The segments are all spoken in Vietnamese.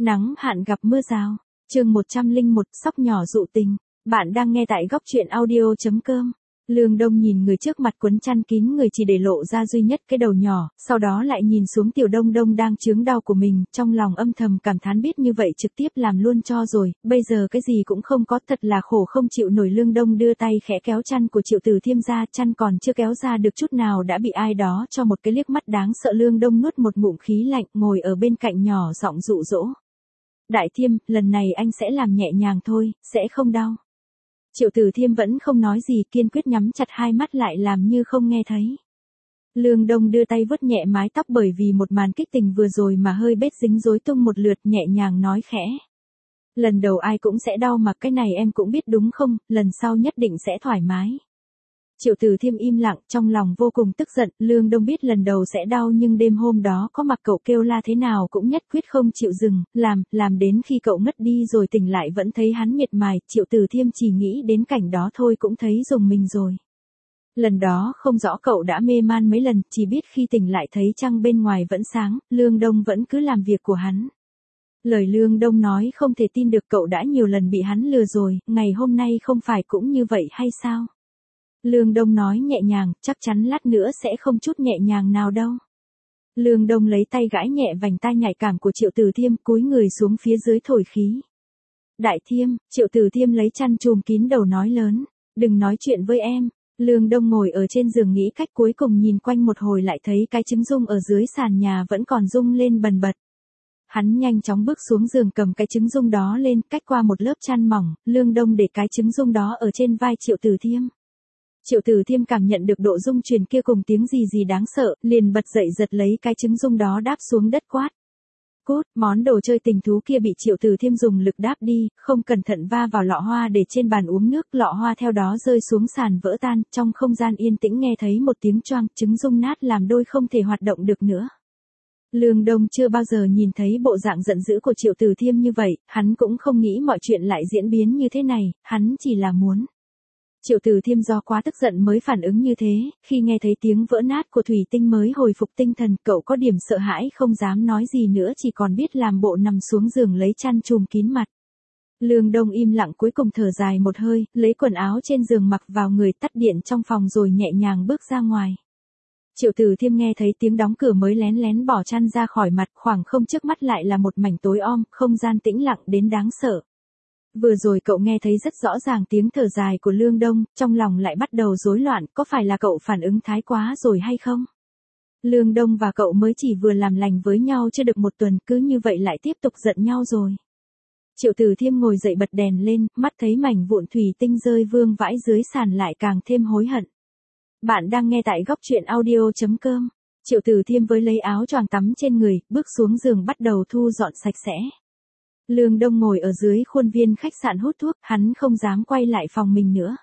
Nắng hạn gặp mưa rào. Chương 101, sóc nhỏ dụ tình. Bạn đang nghe tại góc truyện audio.com. Lương Đông nhìn người trước mặt quấn chăn kín người chỉ để lộ ra duy nhất cái đầu nhỏ, sau đó lại nhìn xuống Tiểu Đông Đông đang chướng đau của mình, trong lòng âm thầm cảm thán biết như vậy trực tiếp làm luôn cho rồi, bây giờ cái gì cũng không có, thật là khổ không chịu nổi. Lương Đông đưa tay khẽ kéo chăn của Triệu Tử Thiêm ra, chăn còn chưa kéo ra được chút nào đã bị ai đó cho một cái liếc mắt đáng sợ. Lương Đông nuốt một ngụm khí lạnh, ngồi ở bên cạnh nhỏ giọng dụ dỗ. Đại Thiêm, lần này anh sẽ làm nhẹ nhàng thôi, sẽ không đau. Triệu Tử Thiêm vẫn không nói gì, kiên quyết nhắm chặt hai mắt lại làm như không nghe thấy. Lương Đông đưa tay vuốt nhẹ mái tóc bởi vì một màn kích tình vừa rồi mà hơi bết dính rối tung một lượt, nhẹ nhàng nói khẽ. Lần đầu ai cũng sẽ đau mà cái này em cũng biết đúng không, lần sau nhất định sẽ thoải mái. Triệu Tử Thiêm im lặng, trong lòng vô cùng tức giận. Lương Đông biết lần đầu sẽ đau nhưng đêm hôm đó có mặc cậu kêu la thế nào cũng nhất quyết không chịu dừng, làm đến khi cậu ngất đi rồi tỉnh lại vẫn thấy hắn miệt mài. Triệu Tử Thiêm chỉ nghĩ đến cảnh đó thôi cũng thấy rùng mình rồi. Lần đó không rõ cậu đã mê man mấy lần, chỉ biết khi tỉnh lại thấy trăng bên ngoài vẫn sáng, Lương Đông vẫn cứ làm việc của hắn. Lời Lương Đông nói không thể tin được, cậu đã nhiều lần bị hắn lừa rồi, ngày hôm nay không phải cũng như vậy hay sao? Lương Đông nói nhẹ nhàng, chắc chắn lát nữa sẽ không chút nhẹ nhàng nào đâu. Lương Đông lấy tay gãi nhẹ vành tai nhạy cảm của Triệu Tử Thiêm, cúi người xuống phía dưới thổi khí. Đại Thiêm, Triệu Tử Thiêm lấy chăn trùm kín đầu nói lớn, đừng nói chuyện với em. Lương Đông ngồi ở trên giường nghĩ cách, cuối cùng nhìn quanh một hồi lại thấy cái trứng rung ở dưới sàn nhà vẫn còn rung lên bần bật. Hắn nhanh chóng bước xuống giường cầm cái trứng rung đó lên, cách qua một lớp chăn mỏng, Lương Đông để cái trứng rung đó ở trên vai Triệu Tử Thiêm. Triệu Tử Thiêm cảm nhận được độ rung truyền kia cùng tiếng gì đáng sợ, liền bật dậy giật lấy cái trứng rung đó đáp xuống đất quát. Cút, món đồ chơi tình thú kia bị Triệu Tử Thiêm dùng lực đáp đi, không cẩn thận va vào lọ hoa để trên bàn uống nước, lọ hoa theo đó rơi xuống sàn vỡ tan, trong không gian yên tĩnh nghe thấy một tiếng choang, trứng rung nát làm đôi không thể hoạt động được nữa. Lương Đông chưa bao giờ nhìn thấy bộ dạng giận dữ của Triệu Tử Thiêm như vậy, hắn cũng không nghĩ mọi chuyện lại diễn biến như thế này, hắn chỉ là muốn. Triệu Tử Thiêm do quá tức giận mới phản ứng như thế, khi nghe thấy tiếng vỡ nát của thủy tinh mới hồi phục tinh thần, cậu có điểm sợ hãi không dám nói gì nữa, chỉ còn biết làm bộ nằm xuống giường lấy chăn trùm kín mặt. Lương Đông im lặng cuối cùng thở dài một hơi, lấy quần áo trên giường mặc vào người, tắt điện trong phòng rồi nhẹ nhàng bước ra ngoài. Triệu Tử Thiêm nghe thấy tiếng đóng cửa mới lén lén bỏ chăn ra khỏi mặt, khoảng không trước mắt lại là một mảnh tối om, không gian tĩnh lặng đến đáng sợ. Vừa rồi cậu nghe thấy rất rõ ràng tiếng thở dài của Lương Đông, trong lòng lại bắt đầu rối loạn, có phải là cậu phản ứng thái quá rồi hay không? Lương Đông và cậu mới chỉ vừa làm lành với nhau chưa được một tuần, cứ như vậy lại tiếp tục giận nhau rồi. Triệu Tử Thiêm ngồi dậy bật đèn lên, mắt thấy mảnh vụn thủy tinh rơi vương vãi dưới sàn lại càng thêm hối hận. Bạn đang nghe tại góc truyện audio.com. Triệu Tử Thiêm với lấy áo choàng tắm trên người, bước xuống giường bắt đầu thu dọn sạch sẽ. Lương Đông ngồi ở dưới khuôn viên khách sạn hút thuốc, hắn không dám quay lại phòng mình nữa.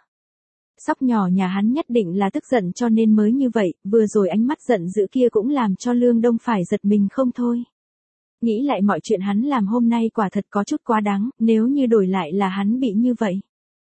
Sóc nhỏ nhà hắn nhất định là tức giận cho nên mới như vậy, vừa rồi ánh mắt giận dữ kia cũng làm cho Lương Đông phải giật mình không thôi. Nghĩ lại mọi chuyện hắn làm hôm nay quả thật có chút quá đáng, nếu như đổi lại là hắn bị như vậy.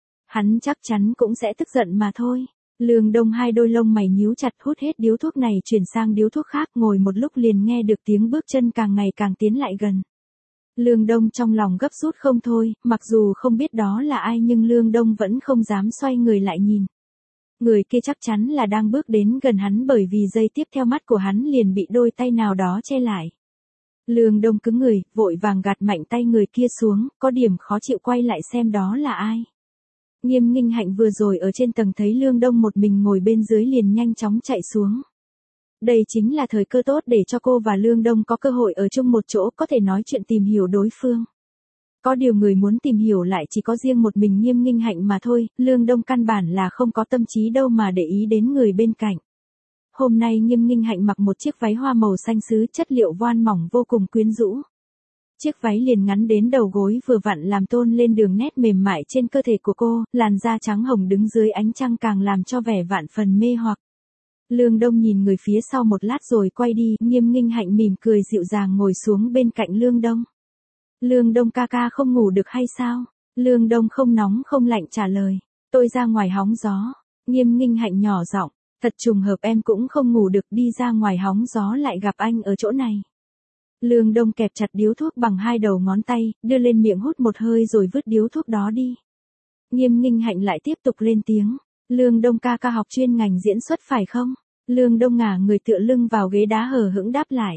Hắn chắc chắn cũng sẽ tức giận mà thôi. Lương Đông hai đôi lông mày nhíu chặt, hút hết điếu thuốc này chuyển sang điếu thuốc khác, ngồi một lúc liền nghe được tiếng bước chân càng ngày càng tiến lại gần. Lương Đông trong lòng gấp rút không thôi, mặc dù không biết đó là ai nhưng Lương Đông vẫn không dám xoay người lại nhìn. Người kia chắc chắn là đang bước đến gần hắn bởi vì giây tiếp theo mắt của hắn liền bị đôi tay nào đó che lại. Lương Đông cứng người, vội vàng gạt mạnh tay người kia xuống, có điểm khó chịu quay lại xem đó là ai. Nghiêm Nghinh Hạnh vừa rồi ở trên tầng thấy Lương Đông một mình ngồi bên dưới liền nhanh chóng chạy xuống. Đây chính là thời cơ tốt để cho cô và Lương Đông có cơ hội ở chung một chỗ, có thể nói chuyện tìm hiểu đối phương. Có điều người muốn tìm hiểu lại chỉ có riêng một mình Nghiêm Nghinh Hạnh mà thôi, Lương Đông căn bản là không có tâm trí đâu mà để ý đến người bên cạnh. Hôm nay Nghiêm Nghinh Hạnh mặc một chiếc váy hoa màu xanh sứ chất liệu voan mỏng vô cùng quyến rũ. Chiếc váy liền ngắn đến đầu gối vừa vặn làm tôn lên đường nét mềm mại trên cơ thể của cô, làn da trắng hồng đứng dưới ánh trăng càng làm cho vẻ vạn phần mê hoặc. Lương Đông nhìn người phía sau một lát rồi quay đi, Nghiêm Nghinh Hạnh mỉm cười dịu dàng ngồi xuống bên cạnh Lương Đông. Lương Đông ca ca không ngủ được hay sao? Lương Đông không nóng không lạnh trả lời. Tôi ra ngoài hóng gió. Nghiêm Nghinh Hạnh nhỏ giọng. Thật trùng hợp em cũng không ngủ được, đi ra ngoài hóng gió lại gặp anh ở chỗ này. Lương Đông kẹp chặt điếu thuốc bằng hai đầu ngón tay, đưa lên miệng hút một hơi rồi vứt điếu thuốc đó đi. Nghiêm Nghinh Hạnh lại tiếp tục lên tiếng. Lương Đông ca ca học chuyên ngành diễn xuất phải không? Lương Đông ngả người tựa lưng vào ghế đá hờ hững đáp lại.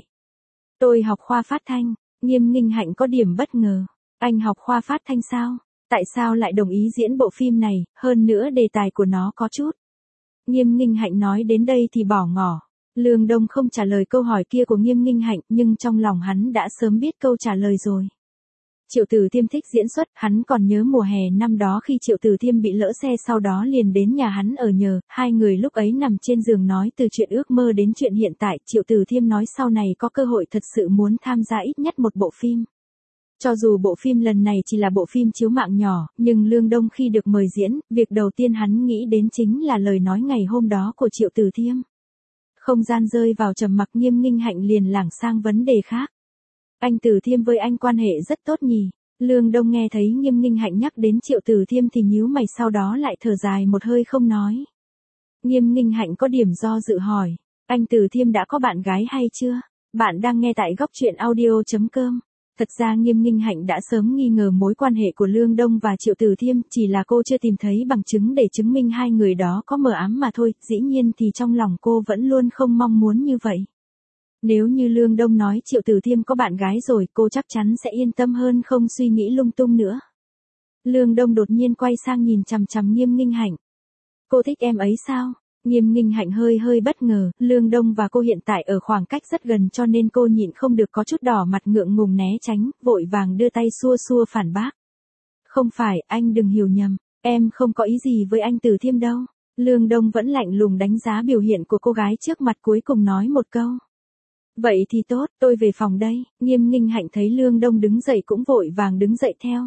Tôi học khoa phát thanh. Nghiêm Nghinh Hạnh có điểm bất ngờ. Anh học khoa phát thanh sao? Tại sao lại đồng ý diễn bộ phim này, hơn nữa đề tài của nó có chút. Nghiêm Nghinh Hạnh nói đến đây thì bỏ ngỏ. Lương Đông không trả lời câu hỏi kia của Nghiêm Nghinh Hạnh, nhưng trong lòng hắn đã sớm biết câu trả lời rồi. Triệu Tử Thiêm thích diễn xuất, hắn còn nhớ mùa hè năm đó khi Triệu Tử Thiêm bị lỡ xe sau đó liền đến nhà hắn ở nhờ, hai người lúc ấy nằm trên giường nói từ chuyện ước mơ đến chuyện hiện tại, Triệu Tử Thiêm nói sau này có cơ hội thật sự muốn tham gia ít nhất một bộ phim. Cho dù bộ phim lần này chỉ là bộ phim chiếu mạng nhỏ, nhưng Lương Đông khi được mời diễn, việc đầu tiên hắn nghĩ đến chính là lời nói ngày hôm đó của Triệu Tử Thiêm. Không gian rơi vào trầm mặc. Nghiêm Nghinh Hạnh liền lảng sang vấn đề khác. Anh Tử Thiêm với anh quan hệ rất tốt nhỉ? Lương Đông nghe thấy Nghiêm Nghinh Hạnh nhắc đến Triệu Tử Thiêm thì nhíu mày, sau đó lại thở dài một hơi không nói. Nghiêm Nghinh Hạnh có điểm do dự hỏi. Anh Tử Thiêm đã có bạn gái hay chưa? Bạn đang nghe tại góc truyện audio.com. Thật ra Nghiêm Nghinh Hạnh đã sớm nghi ngờ mối quan hệ của Lương Đông và Triệu Tử Thiêm, chỉ là cô chưa tìm thấy bằng chứng để chứng minh hai người đó có mờ ám mà thôi, dĩ nhiên thì trong lòng cô vẫn luôn không mong muốn như vậy. Nếu như Lương Đông nói Triệu Tử Thiêm có bạn gái rồi, cô chắc chắn sẽ yên tâm hơn, không suy nghĩ lung tung nữa. Lương Đông đột nhiên quay sang nhìn chằm chằm Nghiêm Nghinh Hạnh. Cô thích em ấy sao? Nghiêm Nghinh Hạnh hơi bất ngờ, Lương Đông và cô hiện tại ở khoảng cách rất gần cho nên cô nhịn không được có chút đỏ mặt, ngượng ngùng né tránh, vội vàng đưa tay xua phản bác. Không phải, anh đừng hiểu nhầm, em không có ý gì với anh Tử Thiêm đâu. Lương Đông vẫn lạnh lùng đánh giá biểu hiện của cô gái trước mặt, cuối cùng nói một câu. Vậy thì tốt, tôi về phòng đây. Nghiêm Nghinh Hạnh thấy Lương Đông đứng dậy cũng vội vàng đứng dậy theo.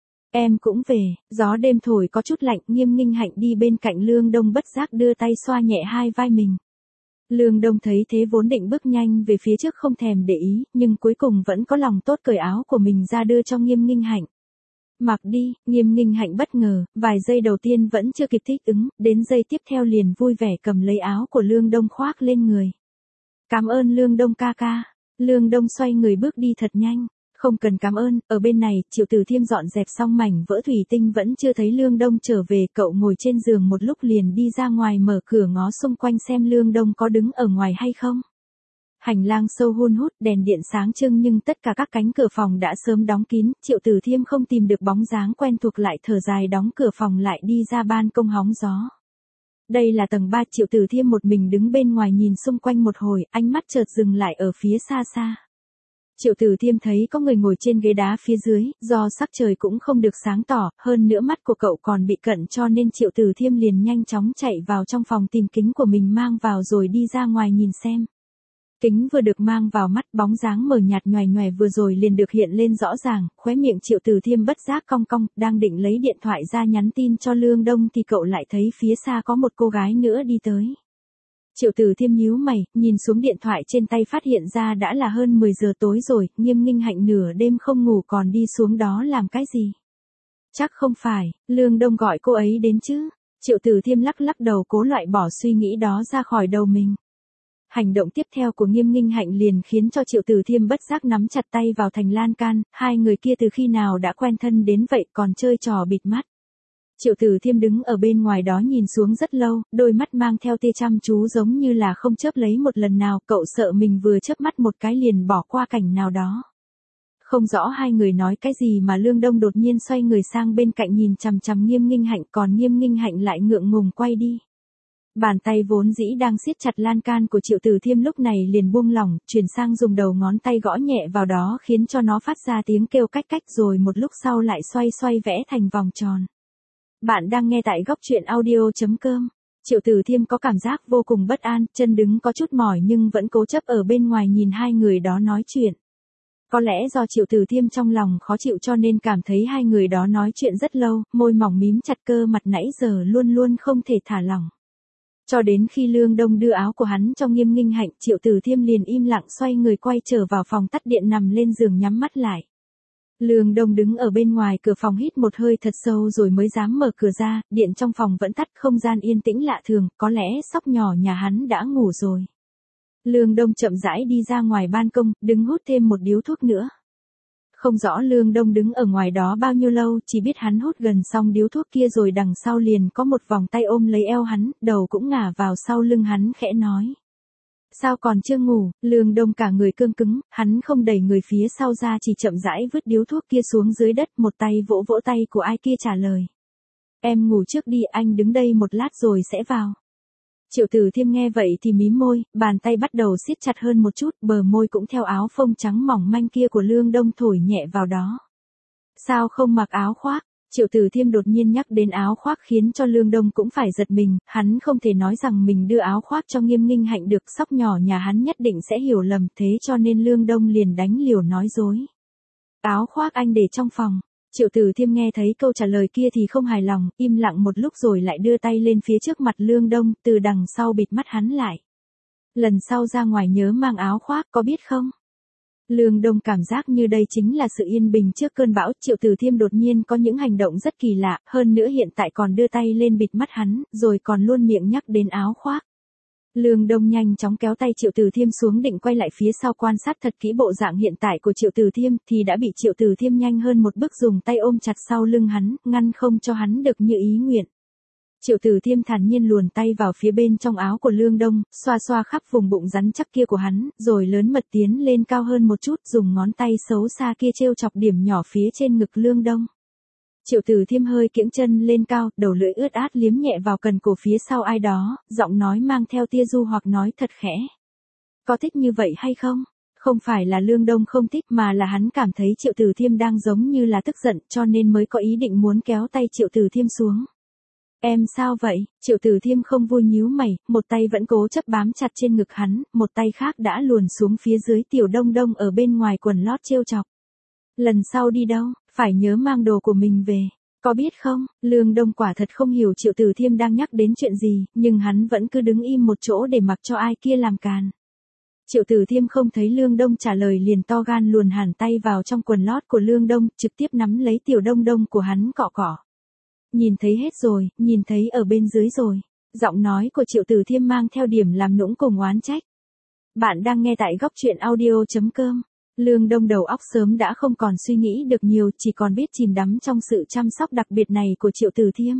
Em cũng về. Gió đêm thổi có chút lạnh, Nghiêm Nghinh Hạnh đi bên cạnh Lương Đông bất giác đưa tay xoa nhẹ hai vai mình. Lương Đông thấy thế vốn định bước nhanh về phía trước không thèm để ý, nhưng cuối cùng vẫn có lòng tốt cởi áo của mình ra đưa cho Nghiêm Nghinh Hạnh. Mặc đi. Nghiêm Nghinh Hạnh bất ngờ, vài giây đầu tiên vẫn chưa kịp thích ứng, đến giây tiếp theo liền vui vẻ cầm lấy áo của Lương Đông khoác lên người. Cảm ơn Lương Đông ca ca. Lương Đông xoay người bước đi thật nhanh. Không cần cảm ơn, ở bên này, Triệu Tử Thiêm dọn dẹp xong mảnh vỡ thủy tinh vẫn chưa thấy Lương Đông trở về, cậu ngồi trên giường một lúc liền đi ra ngoài mở cửa ngó xung quanh xem Lương Đông có đứng ở ngoài hay không. Hành lang sâu hun hút, đèn điện sáng trưng nhưng tất cả các cánh cửa phòng đã sớm đóng kín, Triệu Tử Thiêm không tìm được bóng dáng quen thuộc lại thở dài đóng cửa phòng lại đi ra ban công hóng gió. Đây là tầng 3, Triệu Tử Thiêm một mình đứng bên ngoài nhìn xung quanh một hồi, ánh mắt chợt dừng lại ở phía xa xa. Triệu Tử Thiêm thấy có người ngồi trên ghế đá phía dưới, do sắc trời cũng không được sáng tỏ, hơn nữa mắt của cậu còn bị cận cho nên Triệu Tử Thiêm liền nhanh chóng chạy vào trong phòng tìm kính của mình mang vào rồi đi ra ngoài nhìn xem. Kính vừa được mang vào mắt, bóng dáng mờ nhạt nhoài nhoài vừa rồi liền được hiện lên rõ ràng, khóe miệng Triệu Tử Thiêm bất giác cong cong, đang định lấy điện thoại ra nhắn tin cho Lương Đông thì cậu lại thấy phía xa có một cô gái nữa đi tới. Triệu Tử Thiêm nhíu mày, nhìn xuống điện thoại trên tay phát hiện ra đã là hơn 10 giờ tối rồi, Nghiêm Nghinh Hạnh nửa đêm không ngủ còn đi xuống đó làm cái gì? Chắc không phải, Lương Đông gọi cô ấy đến chứ? Triệu Tử Thiêm lắc đầu cố loại bỏ suy nghĩ đó ra khỏi đầu mình. Hành động tiếp theo của Nghiêm Nghinh Hạnh liền khiến cho Triệu Tử Thiêm bất giác nắm chặt tay vào thành lan can, hai người kia từ khi nào đã quen thân đến vậy còn chơi trò bịt mắt. Triệu Tử Thiêm đứng ở bên ngoài đó nhìn xuống rất lâu, đôi mắt mang theo tia chăm chú giống như là không chớp lấy một lần nào, cậu sợ mình vừa chớp mắt một cái liền bỏ qua cảnh nào đó. Không rõ hai người nói cái gì mà Lương Đông đột nhiên xoay người sang bên cạnh nhìn chằm chằm Nghiêm Nghinh Hạnh, còn Nghiêm Nghinh Hạnh lại ngượng ngùng quay đi. Bàn tay vốn dĩ đang siết chặt lan can của Triệu Tử Thiêm lúc này liền buông lỏng, chuyển sang dùng đầu ngón tay gõ nhẹ vào đó khiến cho nó phát ra tiếng kêu cách cách rồi một lúc sau lại xoay vẽ thành vòng tròn. Bạn đang nghe tại góc truyện audio.com. Triệu Tử Thiêm có cảm giác vô cùng bất an, chân đứng có chút mỏi nhưng vẫn cố chấp ở bên ngoài nhìn hai người đó nói chuyện. Có lẽ do Triệu Tử Thiêm trong lòng khó chịu cho nên cảm thấy hai người đó nói chuyện rất lâu, môi mỏng mím chặt, cơ mặt nãy giờ luôn không thể thả lỏng. Cho đến khi Lương Đông đưa áo của hắn cho Nghiêm Nghinh Hạnh, Triệu Tử Thiêm liền im lặng xoay người quay trở vào phòng tắt điện nằm lên giường nhắm mắt lại. Lương Đông đứng ở bên ngoài cửa phòng hít một hơi thật sâu rồi mới dám mở cửa ra, điện trong phòng vẫn tắt, không gian yên tĩnh lạ thường, có lẽ sóc nhỏ nhà hắn đã ngủ rồi. Lương Đông chậm rãi đi ra ngoài ban công, đứng hút thêm một điếu thuốc nữa. Không rõ Lương Đông đứng ở ngoài đó bao nhiêu lâu, chỉ biết hắn hút gần xong điếu thuốc kia rồi đằng sau liền có một vòng tay ôm lấy eo hắn, đầu cũng ngả vào sau lưng hắn khẽ nói. Sao còn chưa ngủ? Lương Đông cả người cương cứng, hắn không đẩy người phía sau ra, chỉ chậm rãi vứt điếu thuốc kia xuống dưới đất, một tay vỗ vỗ tay của ai kia trả lời. Em ngủ trước đi, anh đứng đây một lát rồi sẽ vào. Triệu Tử Thiêm nghe vậy thì mím môi, bàn tay bắt đầu siết chặt hơn một chút, bờ môi cũng theo áo phông trắng mỏng manh kia của Lương Đông thổi nhẹ vào đó. Sao không mặc áo khoác? Triệu Tử Thiêm đột nhiên nhắc đến áo khoác khiến cho Lương Đông cũng phải giật mình, hắn không thể nói rằng mình đưa áo khoác cho Nghiêm Nghinh Hạnh được, sóc nhỏ nhà hắn nhất định sẽ hiểu lầm, thế cho nên Lương Đông liền đánh liều nói dối. Áo khoác anh để trong phòng. Triệu Tử Thiêm nghe thấy câu trả lời kia thì không hài lòng, im lặng một lúc rồi lại đưa tay lên phía trước mặt Lương Đông, từ đằng sau bịt mắt hắn lại. Lần sau ra ngoài nhớ mang áo khoác, có biết không? Lương Đông cảm giác như đây chính là sự yên bình trước cơn bão. Triệu Tử Thiêm đột nhiên có những hành động rất kỳ lạ, hơn nữa hiện tại còn đưa tay lên bịt mắt hắn, rồi còn luôn miệng nhắc đến áo khoác. Lương Đông nhanh chóng kéo tay Triệu Tử Thiêm xuống định quay lại phía sau quan sát thật kỹ bộ dạng hiện tại của Triệu Tử Thiêm, thì đã bị Triệu Tử Thiêm nhanh hơn một bước dùng tay ôm chặt sau lưng hắn, ngăn không cho hắn được như ý nguyện. Triệu Tử Thiêm thản nhiên luồn tay vào phía bên trong áo của Lương Đông, xoa xoa khắp vùng bụng rắn chắc kia của hắn, rồi lớn mật tiến lên cao hơn một chút, dùng ngón tay xấu xa kia trêu chọc điểm nhỏ phía trên ngực Lương Đông. Triệu Tử Thiêm hơi kiễng chân lên cao, đầu lưỡi ướt át liếm nhẹ vào cần cổ phía sau ai đó, giọng nói mang theo tia du hoặc nói thật khẽ. Có thích như vậy hay không? Không phải là Lương Đông không thích mà là hắn cảm thấy Triệu Tử Thiêm đang giống như là tức giận cho nên mới có ý định muốn kéo tay Triệu Tử Thiêm xuống. Em sao vậy? Triệu Tử Thiêm không vui nhíu mày, một tay vẫn cố chấp bám chặt trên ngực hắn, một tay khác đã luồn xuống phía dưới Tiểu Đông Đông ở bên ngoài quần lót trêu chọc. Lần sau đi đâu, phải nhớ mang đồ của mình về. Có biết không, Lương Đông quả thật không hiểu Triệu Tử Thiêm đang nhắc đến chuyện gì, nhưng hắn vẫn cứ đứng im một chỗ để mặc cho ai kia làm càn. Triệu Tử Thiêm không thấy Lương Đông trả lời liền to gan luồn hẳn tay vào trong quần lót của Lương Đông, trực tiếp nắm lấy Tiểu Đông Đông của hắn cọ cọ. Nhìn thấy hết rồi, nhìn thấy ở bên dưới rồi. Giọng nói của Triệu Tử Thiêm mang theo điểm làm nũng cùng oán trách. Bạn đang nghe tại góc truyện audio.com. Lương Đông đầu óc sớm đã không còn suy nghĩ được nhiều, chỉ còn biết chìm đắm trong sự chăm sóc đặc biệt này của Triệu Tử Thiêm.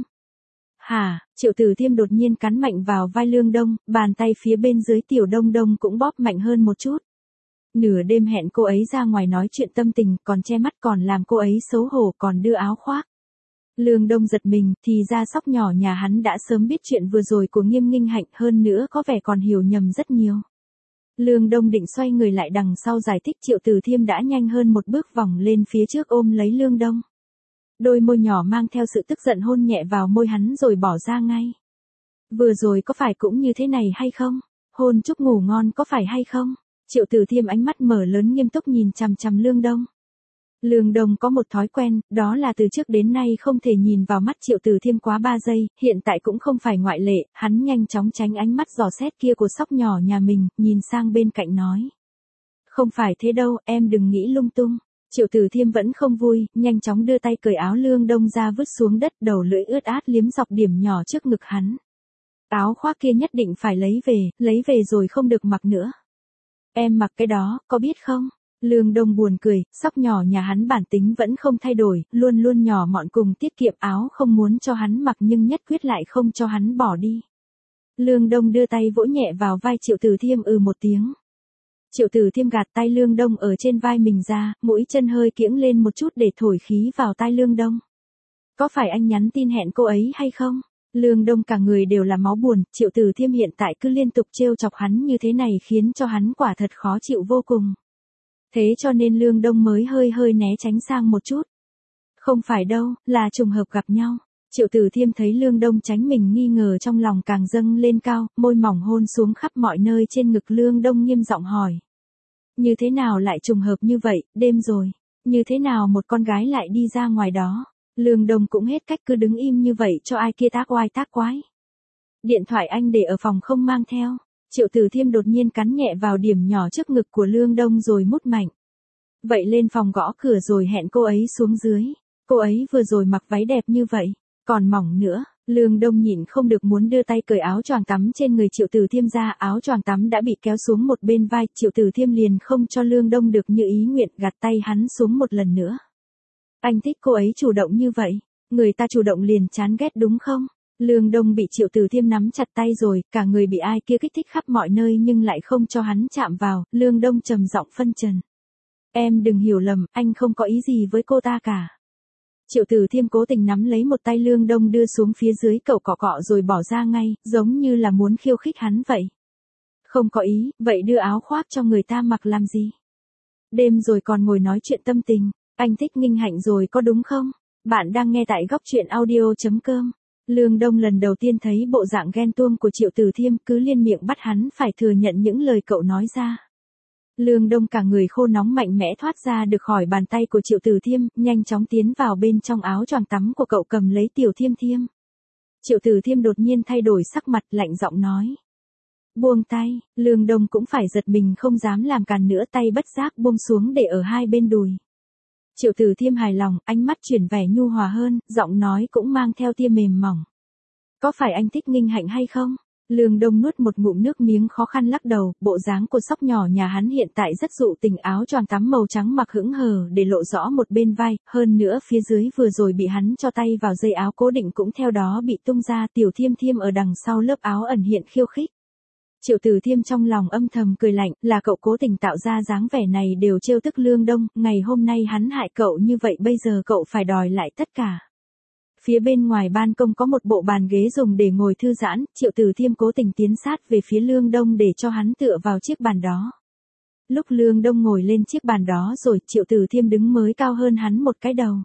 Hả? Triệu Tử Thiêm đột nhiên cắn mạnh vào vai Lương Đông, bàn tay phía bên dưới Tiểu Đông Đông cũng bóp mạnh hơn một chút. Nửa đêm hẹn cô ấy ra ngoài nói chuyện tâm tình, còn che mắt còn làm cô ấy xấu hổ còn đưa áo khoác. Lương Đông giật mình, thì ra sóc nhỏ nhà hắn đã sớm biết chuyện vừa rồi của Nghiêm Nghinh Hạnh, hơn nữa có vẻ còn hiểu nhầm rất nhiều. Lương Đông định xoay người lại đằng sau giải thích, Triệu Tử Thiêm đã nhanh hơn một bước vòng lên phía trước ôm lấy Lương Đông. Đôi môi nhỏ mang theo sự tức giận hôn nhẹ vào môi hắn rồi bỏ ra ngay. Vừa rồi có phải cũng như thế này hay không? Hôn chúc ngủ ngon có phải hay không? Triệu Tử Thiêm ánh mắt mở lớn nghiêm túc nhìn chằm chằm Lương Đông. Lương Đông có một thói quen, đó là từ trước đến nay không thể nhìn vào mắt Triệu Tử Thiêm quá 3 giây, hiện tại cũng không phải ngoại lệ, hắn nhanh chóng tránh ánh mắt dò xét kia của sóc nhỏ nhà mình, nhìn sang bên cạnh nói. Không phải thế đâu, em đừng nghĩ lung tung. Triệu Tử Thiêm vẫn không vui, nhanh chóng đưa tay cởi áo Lương Đông ra vứt xuống đất, đầu lưỡi ướt át liếm dọc điểm nhỏ trước ngực hắn. Áo khoác kia nhất định phải lấy về rồi không được mặc nữa. Em mặc cái đó, có biết không? Lương Đông buồn cười, sóc nhỏ nhà hắn bản tính vẫn không thay đổi, luôn luôn nhỏ mọn cùng tiết kiệm, áo không muốn cho hắn mặc nhưng nhất quyết lại không cho hắn bỏ đi. Lương Đông đưa tay vỗ nhẹ vào vai Triệu Tử Thiêm một tiếng. Triệu Tử Thiêm gạt tay Lương Đông ở trên vai mình ra, mũi chân hơi kiễng lên một chút để thổi khí vào tai Lương Đông. Có phải anh nhắn tin hẹn cô ấy hay không? Lương Đông cả người đều là máu buồn, Triệu Tử Thiêm hiện tại cứ liên tục trêu chọc hắn như thế này khiến cho hắn quả thật khó chịu vô cùng. Thế cho nên Lương Đông mới hơi né tránh sang một chút. Không phải đâu, là trùng hợp gặp nhau. Triệu Tử Thiêm thấy Lương Đông tránh mình nghi ngờ trong lòng càng dâng lên cao, môi mỏng hôn xuống khắp mọi nơi trên ngực Lương Đông nghiêm giọng hỏi. Như thế nào lại trùng hợp như vậy, đêm rồi, như thế nào một con gái lại đi ra ngoài đó. Lương Đông cũng hết cách cứ đứng im như vậy cho ai kia tác oai tác quái. Điện thoại anh để ở phòng không mang theo. Triệu Tử Thiêm đột nhiên cắn nhẹ vào điểm nhỏ trước ngực của Lương Đông rồi mút mạnh. Vậy lên phòng gõ cửa rồi hẹn cô ấy xuống dưới. Cô ấy vừa rồi mặc váy đẹp như vậy, còn mỏng nữa. Lương Đông nhịn không được muốn đưa tay cởi áo choàng tắm trên người Triệu Tử Thiêm ra, áo choàng tắm đã bị kéo xuống một bên vai, Triệu Tử Thiêm liền không cho Lương Đông được như ý nguyện, gạt tay hắn xuống một lần nữa. Anh thích cô ấy chủ động như vậy, người ta chủ động liền chán ghét đúng không? Lương Đông bị Triệu Tử Thiêm nắm chặt tay rồi, cả người bị ai kia kích thích khắp mọi nơi nhưng lại không cho hắn chạm vào, Lương Đông trầm giọng phân trần. Em đừng hiểu lầm, anh không có ý gì với cô ta cả. Triệu Tử Thiêm cố tình nắm lấy một tay Lương Đông đưa xuống phía dưới cậu cọ cọ rồi bỏ ra ngay, giống như là muốn khiêu khích hắn vậy. Không có ý, vậy đưa áo khoác cho người ta mặc làm gì? Đêm rồi còn ngồi nói chuyện tâm tình, anh thích Nghinh Hạnh rồi có đúng không? Bạn đang nghe tại góc truyện audio.com. Lương Đông lần đầu tiên thấy bộ dạng ghen tuông của Triệu Tử Thiêm, cứ liên miệng bắt hắn phải thừa nhận những lời cậu nói ra. Lương Đông cả người khô nóng mạnh mẽ thoát ra được khỏi bàn tay của Triệu Tử Thiêm, nhanh chóng tiến vào bên trong áo choàng tắm của cậu cầm lấy Tiểu Thiêm Thiêm. Triệu Tử Thiêm đột nhiên thay đổi sắc mặt, lạnh giọng nói. Buông tay, Lương Đông cũng phải giật mình không dám làm càn nữa, tay bất giác buông xuống để ở hai bên đùi. Triệu Tử Thiêm hài lòng, ánh mắt chuyển vẻ nhu hòa hơn, giọng nói cũng mang theo tia mềm mỏng. Có phải anh thích Nghinh Hạnh hay không? Lương Đông nuốt một ngụm nước miếng khó khăn lắc đầu, bộ dáng của sóc nhỏ nhà hắn hiện tại rất dụ tình, áo choàng tắm màu trắng mặc hững hờ để lộ rõ một bên vai, hơn nữa phía dưới vừa rồi bị hắn cho tay vào dây áo cố định cũng theo đó bị tung ra, Tiểu Thiêm Thiêm ở đằng sau lớp áo ẩn hiện khiêu khích. Triệu Tử Thiêm trong lòng âm thầm cười lạnh, là cậu cố tình tạo ra dáng vẻ này đều trêu tức Lương Đông, ngày hôm nay hắn hại cậu như vậy bây giờ cậu phải đòi lại tất cả. Phía bên ngoài ban công có một bộ bàn ghế dùng để ngồi thư giãn, Triệu Tử Thiêm cố tình tiến sát về phía Lương Đông để cho hắn tựa vào chiếc bàn đó. Lúc Lương Đông ngồi lên chiếc bàn đó rồi, Triệu Tử Thiêm đứng mới cao hơn hắn một cái đầu.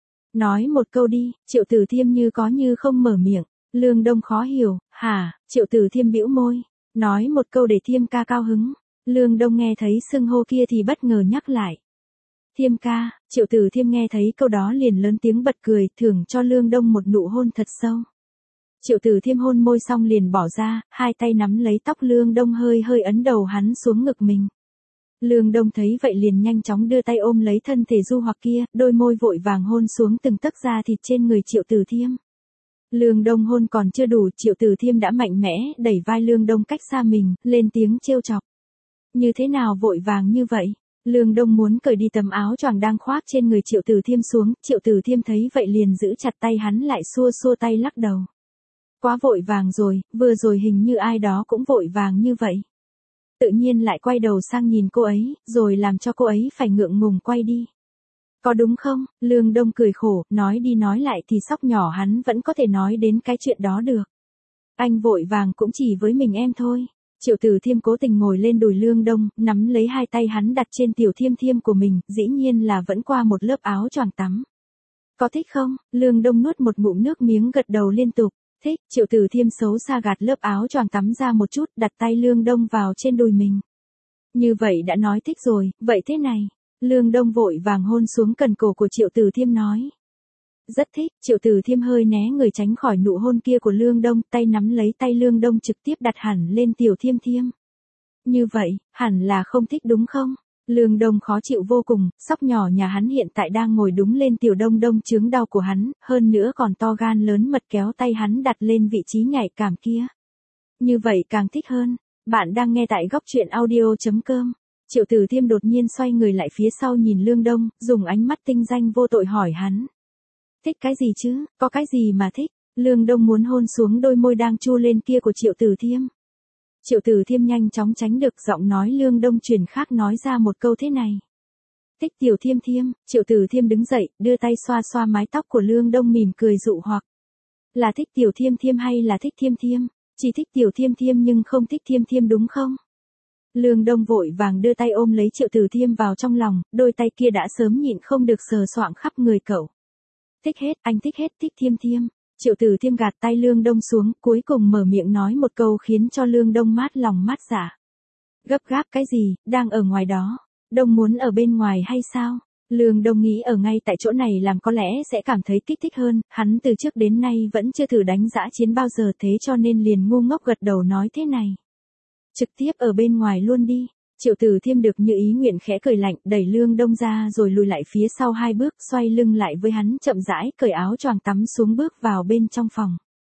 Nói một câu đi, Triệu Tử Thiêm như có như không mở miệng. Lương Đông khó hiểu, hả? Triệu Tử Thiêm bĩu môi. Nói một câu để Thiêm ca cao hứng. Lương Đông nghe thấy xưng hô kia thì bất ngờ nhắc lại. Thiêm ca, Triệu Tử Thiêm nghe thấy câu đó liền lớn tiếng bật cười, thưởng cho Lương Đông một nụ hôn thật sâu. Triệu Tử Thiêm hôn môi xong liền bỏ ra, hai tay nắm lấy tóc Lương Đông hơi hơi ấn đầu hắn xuống ngực mình. Lương Đông thấy vậy liền nhanh chóng đưa tay ôm lấy thân thể du hoặc kia, đôi môi vội vàng hôn xuống từng tấc da thịt trên người Triệu Tử Thiêm. Lương Đông hôn còn chưa đủ, Triệu Tử Thiêm đã mạnh mẽ đẩy vai Lương Đông cách xa mình, lên tiếng trêu chọc. Như thế nào vội vàng như vậy? Lương Đông muốn cởi đi tấm áo choàng đang khoác trên người Triệu Tử Thiêm xuống, Triệu Tử Thiêm thấy vậy liền giữ chặt tay hắn lại xua xua tay lắc đầu. Quá vội vàng rồi, vừa rồi hình như ai đó cũng vội vàng như vậy. Tự nhiên lại quay đầu sang nhìn cô ấy, rồi làm cho cô ấy phải ngượng ngùng quay đi. Có đúng không? Lương Đông cười khổ, nói đi nói lại thì sóc nhỏ hắn vẫn có thể nói đến cái chuyện đó được. Anh vội vàng cũng chỉ với mình em thôi. Triệu Tử Thiêm cố tình ngồi lên đùi Lương Đông, nắm lấy hai tay hắn đặt trên Tiểu Thiêm Thiêm của mình, dĩ nhiên là vẫn qua một lớp áo choàng tắm. Có thích không? Lương Đông nuốt một ngụm nước miếng gật đầu liên tục. Thích. Triệu Tử Thiêm xấu xa gạt lớp áo choàng tắm ra một chút, đặt tay Lương Đông vào trên đùi mình. Như vậy đã nói thích rồi, vậy thế này. Lương Đông vội vàng hôn xuống cần cổ của Triệu Tử Thiêm nói. Rất thích. Triệu Tử Thiêm hơi né người tránh khỏi nụ hôn kia của Lương Đông, tay nắm lấy tay Lương Đông trực tiếp đặt hẳn lên Tiểu Thiêm Thiêm. Như vậy, hẳn là không thích đúng không? Lương Đông khó chịu vô cùng, sóc nhỏ nhà hắn hiện tại đang ngồi đúng lên Tiểu Đông Đông chướng đau của hắn, hơn nữa còn to gan lớn mật kéo tay hắn đặt lên vị trí nhạy cảm kia. Như vậy càng thích hơn. Bạn đang nghe tại góc truyện audio.com. Triệu Tử Thiêm đột nhiên xoay người lại phía sau nhìn Lương Đông, dùng ánh mắt tinh danh vô tội hỏi hắn. Thích cái gì chứ, có cái gì mà thích? Lương Đông muốn hôn xuống đôi môi đang chu lên kia của Triệu Tử Thiêm. Triệu Tử Thiêm nhanh chóng tránh được, giọng nói Lương Đông chuyển khác nói ra một câu thế này. Thích Tiểu Thiêm Thiêm. Triệu Tử Thiêm đứng dậy, đưa tay xoa xoa mái tóc của Lương Đông mỉm cười dụ hoặc. Là thích Tiểu Thiêm Thiêm hay là thích Thiêm Thiêm? Chỉ thích Tiểu Thiêm Thiêm nhưng không thích Thiêm Thiêm đúng không? Lương Đông vội vàng đưa tay ôm lấy Triệu Tử Thiêm vào trong lòng, đôi tay kia đã sớm nhịn không được sờ soạng khắp người cậu. Thích hết, anh thích hết, thích Thiêm Thiêm. Triệu Tử Thiêm gạt tay Lương Đông xuống, cuối cùng mở miệng nói một câu khiến cho Lương Đông mát lòng mát dạ. Gấp gáp cái gì, đang ở ngoài đó. Đông muốn ở bên ngoài hay sao? Lương Đông nghĩ ở ngay tại chỗ này làm có lẽ sẽ cảm thấy kích thích hơn, hắn từ trước đến nay vẫn chưa thử đánh dã chiến bao giờ thế cho nên liền ngu ngốc gật đầu nói thế này. Trực tiếp ở bên ngoài luôn đi. Triệu Tử Thiêm được như ý nguyện khẽ cười lạnh, đẩy Lương Đông ra rồi lùi lại phía sau hai bước, xoay lưng lại với hắn chậm rãi cởi áo choàng tắm xuống bước vào bên trong phòng.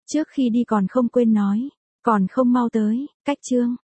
Trước khi đi còn không quên nói, còn không mau tới, cách chương.